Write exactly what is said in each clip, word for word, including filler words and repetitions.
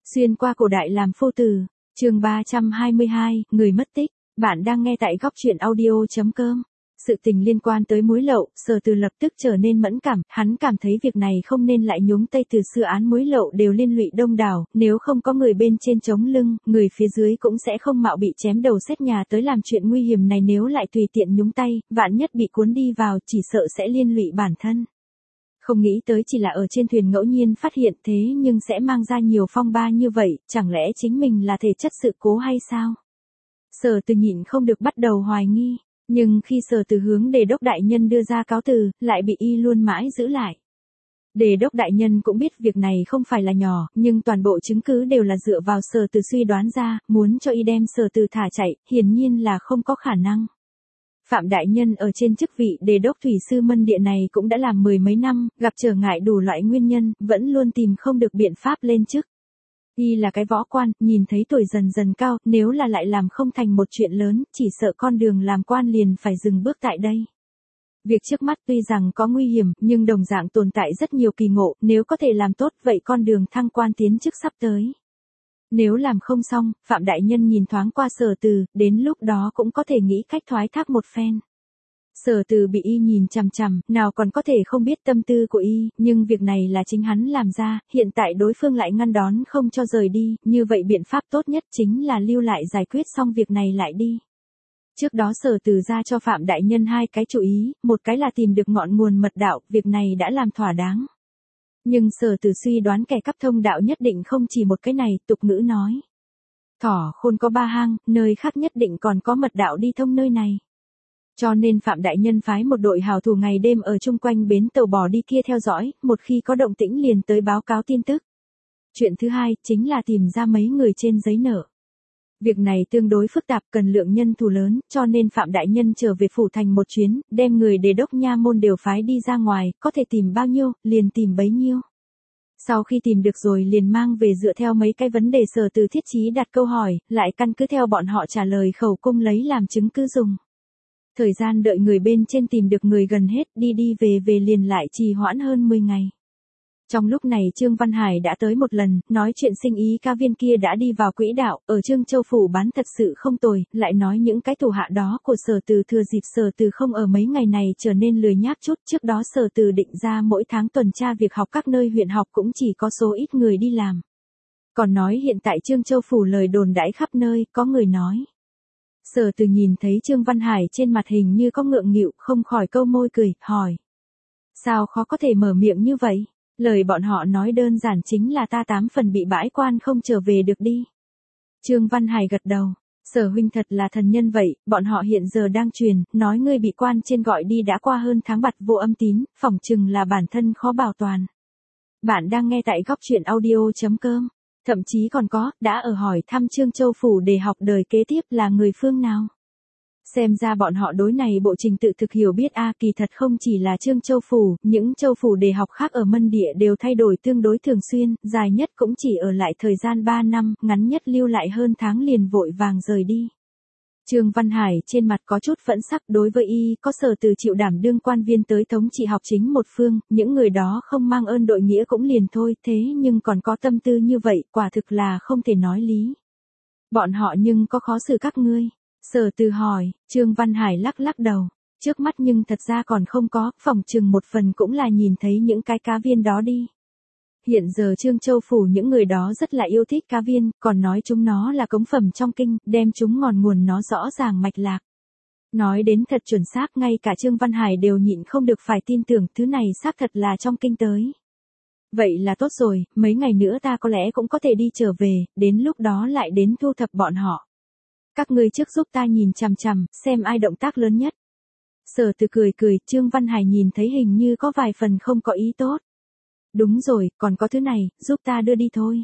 Xuyên qua cổ đại làm phu tử, chương ba trăm hai mươi hai, người mất tích. Bạn đang nghe tại góc truyện audio chấm com. Sự tình liên quan tới muối lậu, Sở Từ lập tức trở nên mẫn cảm, hắn cảm thấy việc này không nên lại nhúng tay. Từ xưa án muối lậu đều liên lụy đông đảo, nếu không có người bên trên chống lưng, người phía dưới cũng sẽ không mạo bị chém đầu xét nhà tới làm chuyện nguy hiểm này. Nếu lại tùy tiện nhúng tay, vạn nhất bị cuốn đi vào, chỉ sợ sẽ liên lụy bản thân. Không nghĩ tới chỉ là ở trên thuyền ngẫu nhiên phát hiện, thế nhưng sẽ mang ra nhiều phong ba như vậy, chẳng lẽ chính mình là thể chất sự cố hay sao? Sở Từ nhịn không được bắt đầu hoài nghi, nhưng khi Sở Từ hướng Đề đốc đại nhân đưa ra cáo từ, lại bị y luôn mãi giữ lại. Đề đốc đại nhân cũng biết việc này không phải là nhỏ, nhưng toàn bộ chứng cứ đều là dựa vào Sở Từ suy đoán ra, muốn cho y đem Sở Từ thả chạy, hiển nhiên là không có khả năng. Phạm đại nhân ở trên chức vị Đề đốc thủy sư Mân Địa này cũng đã làm mười mấy năm, gặp trở ngại đủ loại nguyên nhân, vẫn luôn tìm không được biện pháp lên chức. Y là cái võ quan, nhìn thấy tuổi dần dần cao, nếu là lại làm không thành một chuyện lớn, chỉ sợ con đường làm quan liền phải dừng bước tại đây. Việc trước mắt tuy rằng có nguy hiểm, nhưng đồng dạng tồn tại rất nhiều kỳ ngộ, nếu có thể làm tốt vậy con đường thăng quan tiến chức sắp tới. Nếu làm không xong, Phạm đại nhân nhìn thoáng qua Sở Từ, đến lúc đó cũng có thể nghĩ cách thoái thác một phen. Sở Từ bị y nhìn chằm chằm, nào còn có thể không biết tâm tư của y, nhưng việc này là chính hắn làm ra, hiện tại đối phương lại ngăn đón không cho rời đi, như vậy biện pháp tốt nhất chính là lưu lại giải quyết xong việc này lại đi. Trước đó Sở Từ ra cho Phạm đại nhân hai cái chủ ý, một cái là tìm được ngọn nguồn mật đạo, việc này đã làm thỏa đáng. Nhưng Sở Từ suy đoán kẻ cắp thông đạo nhất định không chỉ một cái này, tục ngữ nói. Thỏ khôn có ba hang, nơi khác nhất định còn có mật đạo đi thông nơi này. Cho nên Phạm đại nhân phái một đội hào thủ ngày đêm ở chung quanh bến tàu bò đi kia theo dõi, một khi có động tĩnh liền tới báo cáo tin tức. Chuyện thứ hai, chính là tìm ra mấy người trên giấy nợ. Việc này tương đối phức tạp, cần lượng nhân thủ lớn, cho nên Phạm đại nhân trở về phủ thành một chuyến, đem người Đề đốc nha môn đều phái đi ra ngoài, có thể tìm bao nhiêu, liền tìm bấy nhiêu. Sau khi tìm được rồi liền mang về dựa theo mấy cái vấn đề Sở Từ thiết chí đặt câu hỏi, lại căn cứ theo bọn họ trả lời khẩu cung lấy làm chứng cứ dùng. Thời gian đợi người bên trên tìm được người gần hết, đi đi về về liền lại trì hoãn hơn mười ngày. Trong lúc này Trương Văn Hải đã tới một lần, nói chuyện sinh ý ca viên kia đã đi vào quỹ đạo, ở Trương Châu Phủ bán thật sự không tồi, lại nói những cái thủ hạ đó của Sở Từ thừa dịp Sở Từ không ở mấy ngày này trở nên lười nhác chút. Trước đó Sở Từ định ra mỗi tháng tuần tra việc học các nơi huyện học cũng chỉ có số ít người đi làm. Còn nói hiện tại Trương Châu Phủ lời đồn đãi khắp nơi, có người nói. Sở Từ nhìn thấy Trương Văn Hải trên mặt hình như có ngượng nghịu, không khỏi câu môi cười, hỏi. Sao khó có thể mở miệng như vậy? Lời bọn họ nói đơn giản chính là ta tám phần bị bãi quan không trở về được đi. Trương Văn Hải gật đầu. Sở huynh thật là thần nhân vậy, bọn họ hiện giờ đang truyền, nói ngươi bị quan trên gọi đi đã qua hơn tháng bặt vô âm tín, phỏng chừng là bản thân khó bảo toàn. Bạn đang nghe tại góc truyện audio chấm com. Thậm chí còn có, đã ở hỏi thăm Trương Châu Phủ để học đời kế tiếp là người phương nào. Xem ra bọn họ đối này bộ trình tự thực hiểu biết a kỳ thật không chỉ là Trương Châu Phủ, những châu phủ đề học khác ở Mân Địa đều thay đổi tương đối thường xuyên, dài nhất cũng chỉ ở lại thời gian ba năm, ngắn nhất lưu lại hơn tháng liền vội vàng rời đi. Trương Văn Hải trên mặt có chút phẫn sắc, đối với y, có Sở Từ chịu đảm đương quan viên tới thống trị học chính một phương, những người đó không mang ơn đội nghĩa cũng liền thôi, thế nhưng còn có tâm tư như vậy, quả thực là không thể nói lý. Bọn họ nhưng có khó xử các ngươi? Sở Từ hỏi. Trương Văn Hải lắc lắc đầu. Trước mắt nhưng thật ra còn không có, phỏng chừng một phần cũng là nhìn thấy những cái cá viên đó đi. Hiện giờ Trương Châu Phủ những người đó rất là yêu thích cá viên, còn nói chúng nó là cống phẩm trong kinh, đem chúng ngọn nguồn nó rõ ràng mạch lạc. Nói đến thật chuẩn xác, ngay cả Trương Văn Hải đều nhịn không được phải tin tưởng thứ này xác thật là trong kinh tới. Vậy là tốt rồi, mấy ngày nữa ta có lẽ cũng có thể đi trở về, đến lúc đó lại đến thu thập bọn họ. Các ngươi trước giúp ta nhìn chằm chằm, xem ai động tác lớn nhất. Sở Từ cười cười, Trương Văn Hải nhìn thấy hình như có vài phần không có ý tốt. Đúng rồi, còn có thứ này, giúp ta đưa đi thôi.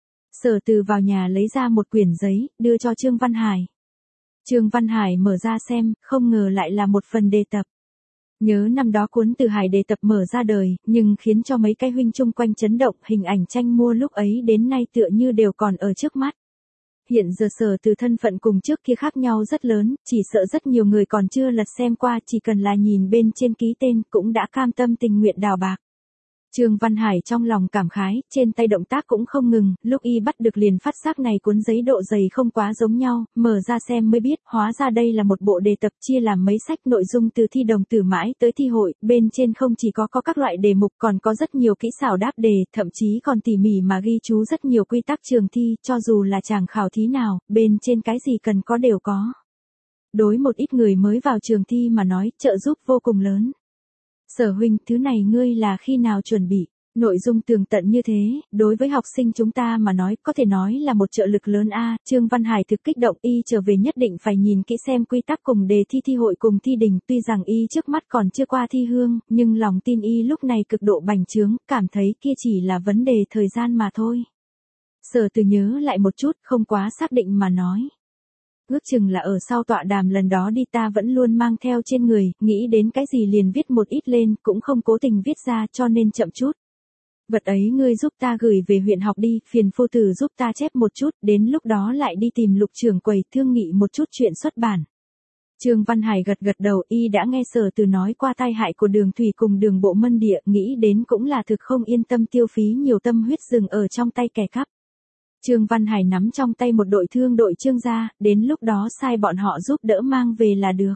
Sở Từ vào nhà lấy ra một quyển giấy, đưa cho Trương Văn Hải. Trương Văn Hải mở ra xem, không ngờ lại là một phần đề tập. Nhớ năm đó cuốn Từ Hải đề tập mở ra đời, nhưng khiến cho mấy cái huynh chung quanh chấn động, hình ảnh tranh mua lúc ấy đến nay tựa như đều còn ở trước mắt. Hiện giờ Sở Từ thân phận cùng trước kia khác nhau rất lớn, chỉ sợ rất nhiều người còn chưa lật xem qua, chỉ cần là nhìn bên trên ký tên cũng đã cam tâm tình nguyện đào bạc. Trương Văn Hải trong lòng cảm khái, trên tay động tác cũng không ngừng, lúc y bắt được liền phát giác này cuốn giấy độ dày không quá giống nhau, mở ra xem mới biết, hóa ra đây là một bộ đề tập chia làm mấy sách nội dung từ thi đồng tử mãi tới thi hội, bên trên không chỉ có có các loại đề mục còn có rất nhiều kỹ xảo đáp đề, thậm chí còn tỉ mỉ mà ghi chú rất nhiều quy tắc trường thi, cho dù là chàng khảo thí nào, bên trên cái gì cần có đều có. Đối một ít người mới vào trường thi mà nói, trợ giúp vô cùng lớn. Sở huynh, thứ này ngươi là khi nào chuẩn bị? Nội dung tường tận như thế, đối với học sinh chúng ta mà nói, có thể nói là một trợ lực lớn a. Trương Văn Hải thực kích động, y trở về nhất định phải nhìn kỹ xem quy tắc cùng đề thi thi hội cùng thi đình, tuy rằng y trước mắt còn chưa qua thi hương, nhưng lòng tin y lúc này cực độ bành trướng, cảm thấy kia chỉ là vấn đề thời gian mà thôi. Sở Từ nhớ lại một chút, không quá xác định mà nói. Ước chừng là ở sau tọa đàm lần đó đi ta vẫn luôn mang theo trên người, nghĩ đến cái gì liền viết một ít lên, cũng không cố tình viết ra cho nên chậm chút. Vật ấy ngươi giúp ta gửi về huyện học đi, phiền phu tử giúp ta chép một chút, đến lúc đó lại đi tìm Lục trưởng quầy thương nghị một chút chuyện xuất bản. Trương Văn Hải gật gật đầu, y đã nghe Sở Từ nói qua tai hại của đường thủy cùng đường bộ mân địa, nghĩ đến cũng là thực không yên tâm tiêu phí nhiều tâm huyết dừng ở trong tay kẻ cắp. Trương Văn Hải nắm trong tay một đội thương đội Trương gia, đến lúc đó sai bọn họ giúp đỡ mang về là được.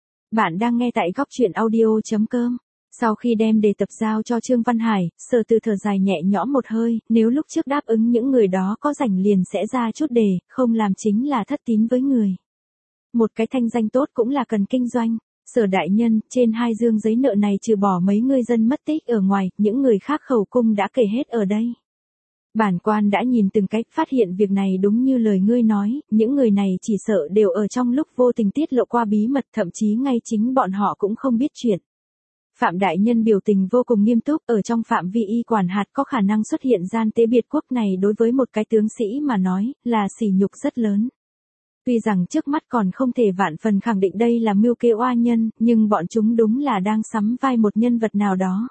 Bạn đang nghe tại góc truyện audio chấm com. Sau khi đem đề tập giao cho Trương Văn Hải, Sở Từ thở dài nhẹ nhõm một hơi, nếu lúc trước đáp ứng những người đó có rảnh liền sẽ ra chút đề, không làm chính là thất tín với người. Một cái thanh danh tốt cũng là cần kinh doanh. Sở đại nhân, trên hai dương giấy nợ này trừ bỏ mấy người dân mất tích ở ngoài, những người khác khẩu cung đã kể hết ở đây. Bản quan đã nhìn từng cách, phát hiện việc này đúng như lời ngươi nói, những người này chỉ sợ đều ở trong lúc vô tình tiết lộ qua bí mật, thậm chí ngay chính bọn họ cũng không biết chuyện. Phạm đại nhân biểu tình vô cùng nghiêm túc, ở trong phạm vi y quản hạt có khả năng xuất hiện gian tế biệt quốc này đối với một cái tướng sĩ mà nói, là sỉ nhục rất lớn. Tuy rằng trước mắt còn không thể vạn phần khẳng định đây là mưu kế oa nhân, nhưng bọn chúng đúng là đang sắm vai một nhân vật nào đó.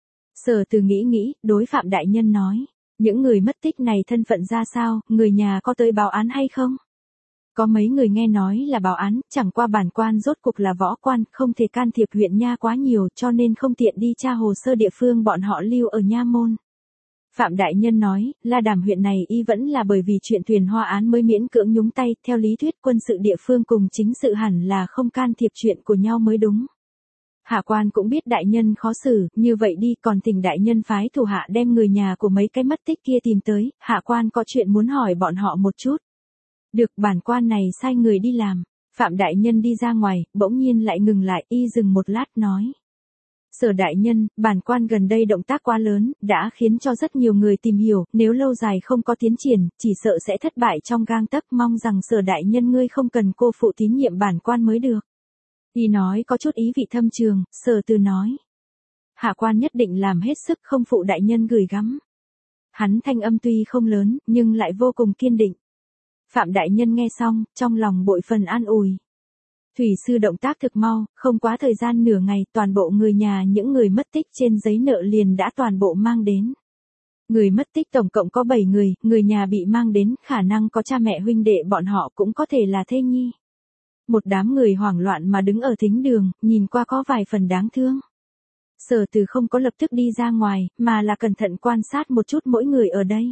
Sở Từ nghĩ nghĩ, đối Phạm đại nhân nói. Những người mất tích này thân phận ra sao, người nhà có tới báo án hay không? Có mấy người nghe nói là báo án, chẳng qua bản quan rốt cuộc là võ quan, không thể can thiệp huyện nha quá nhiều cho nên không tiện đi tra hồ sơ địa phương bọn họ lưu ở nha môn. Phạm đại nhân nói, La Đàm huyện này y vẫn là bởi vì chuyện thuyền hoa án mới miễn cưỡng nhúng tay, theo lý thuyết quân sự địa phương cùng chính sự hẳn là không can thiệp chuyện của nhau mới đúng. Hạ quan cũng biết đại nhân khó xử, như vậy đi, còn thỉnh đại nhân phái thủ hạ đem người nhà của mấy cái mất tích kia tìm tới, hạ quan có chuyện muốn hỏi bọn họ một chút. Được, bản quan này sai người đi làm. Phạm đại nhân đi ra ngoài, bỗng nhiên lại ngừng lại, y dừng một lát nói. Sở đại nhân, bản quan gần đây động tác quá lớn, đã khiến cho rất nhiều người tìm hiểu, nếu lâu dài không có tiến triển, chỉ sợ sẽ thất bại trong gang tấc, mong rằng sở đại nhân ngươi không cần cô phụ tín nhiệm bản quan mới được. Y nói có chút ý vị thâm trường, Sở Từ nói. Hạ quan nhất định làm hết sức không phụ đại nhân gửi gắm. Hắn thanh âm tuy không lớn, nhưng lại vô cùng kiên định. Phạm đại nhân nghe xong, trong lòng bội phần an ủi. Thủy sư động tác thực mau, không quá thời gian nửa ngày, toàn bộ người nhà những người mất tích trên giấy nợ liền đã toàn bộ mang đến. Người mất tích tổng cộng có bảy người, người nhà bị mang đến, khả năng có cha mẹ huynh đệ bọn họ cũng có thể là thê nhi. Một đám người hoảng loạn mà đứng ở thính đường, nhìn qua có vài phần đáng thương. Sở Từ không có lập tức đi ra ngoài, mà là cẩn thận quan sát một chút mỗi người ở đây.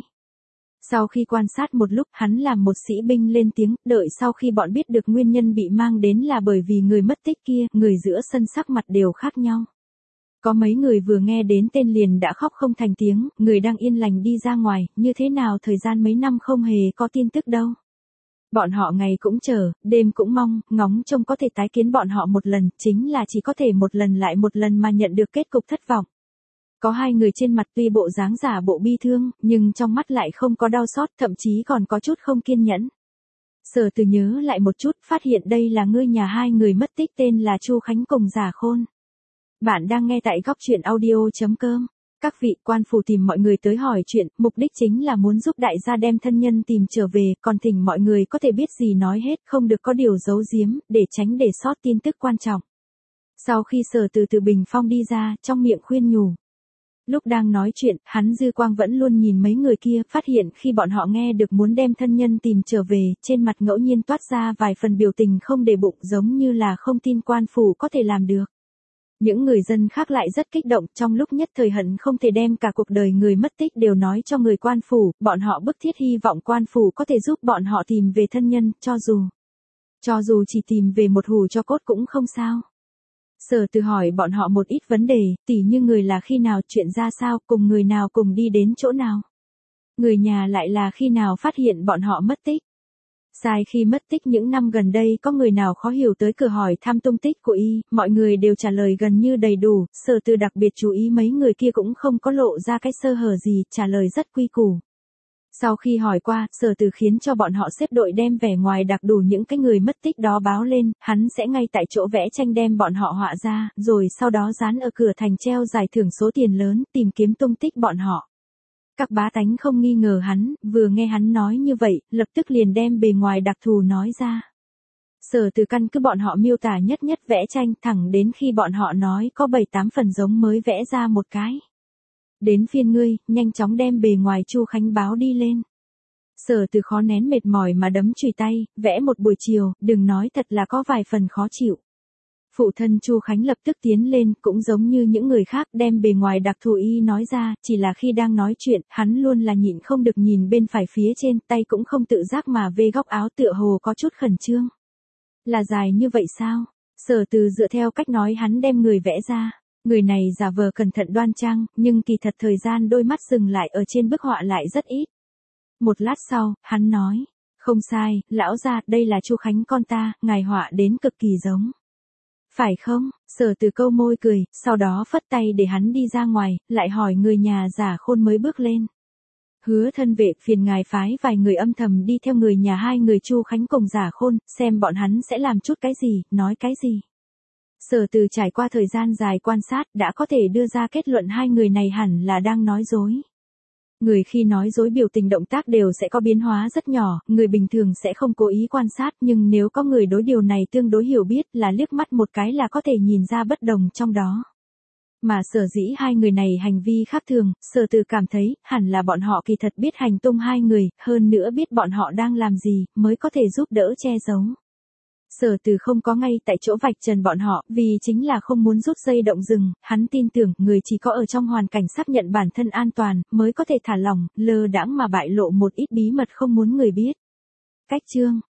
Sau khi quan sát một lúc, hắn làm một sĩ binh lên tiếng, đợi sau khi bọn biết được nguyên nhân bị mang đến là bởi vì người mất tích kia, người giữa sân sắc mặt đều khác nhau. Có mấy người vừa nghe đến tên liền đã khóc không thành tiếng, người đang yên lành đi ra ngoài, như thế nào thời gian mấy năm không hề có tin tức đâu. Bọn họ ngày cũng chờ, đêm cũng mong, ngóng trông có thể tái kiến bọn họ một lần, chính là chỉ có thể một lần lại một lần mà nhận được kết cục thất vọng. Có hai người trên mặt tuy bộ dáng giả bộ bi thương, nhưng trong mắt lại không có đau xót, thậm chí còn có chút không kiên nhẫn. Sở Từ nhớ lại một chút, phát hiện đây là ngôi nhà hai người mất tích tên là Chu Khánh cùng Giả Khôn. Bạn đang nghe tại góc truyện audio chấm com. Các vị quan phủ tìm mọi người tới hỏi chuyện, mục đích chính là muốn giúp đại gia đem thân nhân tìm trở về, còn thỉnh mọi người có thể biết gì nói hết, không được có điều giấu giếm, để tránh để sót tin tức quan trọng. Sau khi Sở Từ từ bình phong đi ra, trong miệng khuyên nhủ. Lúc đang nói chuyện, hắn dư quang vẫn luôn nhìn mấy người kia, phát hiện khi bọn họ nghe được muốn đem thân nhân tìm trở về, trên mặt ngẫu nhiên toát ra vài phần biểu tình không để bụng, giống như là không tin quan phủ có thể làm được. Những người dân khác lại rất kích động, trong lúc nhất thời hận không thể đem cả cuộc đời người mất tích đều nói cho người quan phủ, bọn họ bức thiết hy vọng quan phủ có thể giúp bọn họ tìm về thân nhân, cho dù, cho dù chỉ tìm về một hù cho cốt cũng không sao. Sở Từ hỏi bọn họ một ít vấn đề, tỉ như người là khi nào, chuyện ra sao, cùng người nào cùng đi đến chỗ nào. Người nhà lại là khi nào phát hiện bọn họ mất tích. Sai khi mất tích những năm gần đây có người nào khó hiểu tới cửa hỏi thăm tung tích của y, mọi người đều trả lời gần như đầy đủ, Sở Từ đặc biệt chú ý mấy người kia cũng không có lộ ra cái sơ hở gì, trả lời rất quy củ. Sau khi hỏi qua, Sở Từ khiến cho bọn họ xếp đội đem vẻ ngoài đặc đủ những cái người mất tích đó báo lên, hắn sẽ ngay tại chỗ vẽ tranh đem bọn họ họa ra, rồi sau đó dán ở cửa thành treo giải thưởng số tiền lớn, tìm kiếm tung tích bọn họ. Các bá tánh không nghi ngờ hắn, vừa nghe hắn nói như vậy, lập tức liền đem bề ngoài đặc thù nói ra. Sở Từ căn cứ bọn họ miêu tả nhất nhất vẽ tranh, thẳng đến khi bọn họ nói có bảy tám phần giống mới vẽ ra một cái. Đến phiên ngươi, nhanh chóng đem bề ngoài Chu Khánh báo đi lên. Sở Từ khó nén mệt mỏi mà đấm chùy tay, vẽ một buổi chiều, đừng nói thật là có vài phần khó chịu. Phụ thân Chu Khánh lập tức tiến lên, cũng giống như những người khác đem bề ngoài đặc thù y nói ra, chỉ là khi đang nói chuyện, hắn luôn là nhịn không được nhìn bên phải phía trên, tay cũng không tự giác mà vê góc áo tựa hồ có chút khẩn trương. Là dài như vậy sao? Sở Từ dựa theo cách nói hắn đem người vẽ ra. Người này giả vờ cẩn thận đoan trang, nhưng kỳ thật thời gian đôi mắt dừng lại ở trên bức họa lại rất ít. Một lát sau, hắn nói, không sai, lão gia, đây là Chu Khánh con ta, ngài họa đến cực kỳ giống. Phải không? Sở Từ câu môi cười, sau đó phất tay để hắn đi ra ngoài, lại hỏi người nhà Giả Khôn mới bước lên. Hứa thân vệ, phiền ngài phái vài người âm thầm đi theo người nhà hai người Chu Khánh cùng Giả Khôn, xem bọn hắn sẽ làm chút cái gì, nói cái gì. Sở Từ trải qua thời gian dài quan sát đã có thể đưa ra kết luận hai người này hẳn là đang nói dối. Người khi nói dối biểu tình động tác đều sẽ có biến hóa rất nhỏ, người bình thường sẽ không cố ý quan sát, nhưng nếu có người đối điều này tương đối hiểu biết là liếc mắt một cái là có thể nhìn ra bất đồng trong đó. Mà sở dĩ hai người này hành vi khác thường, Sở Từ cảm thấy hẳn là bọn họ kỳ thật biết hành tung hai người, hơn nữa biết bọn họ đang làm gì, mới có thể giúp đỡ che giấu. Sở Từ không có ngay tại chỗ vạch trần bọn họ, vì chính là không muốn rút dây động rừng, hắn tin tưởng người chỉ có ở trong hoàn cảnh xác nhận bản thân an toàn, mới có thể thả lỏng, lơ đãng mà bại lộ một ít bí mật không muốn người biết. Cách chương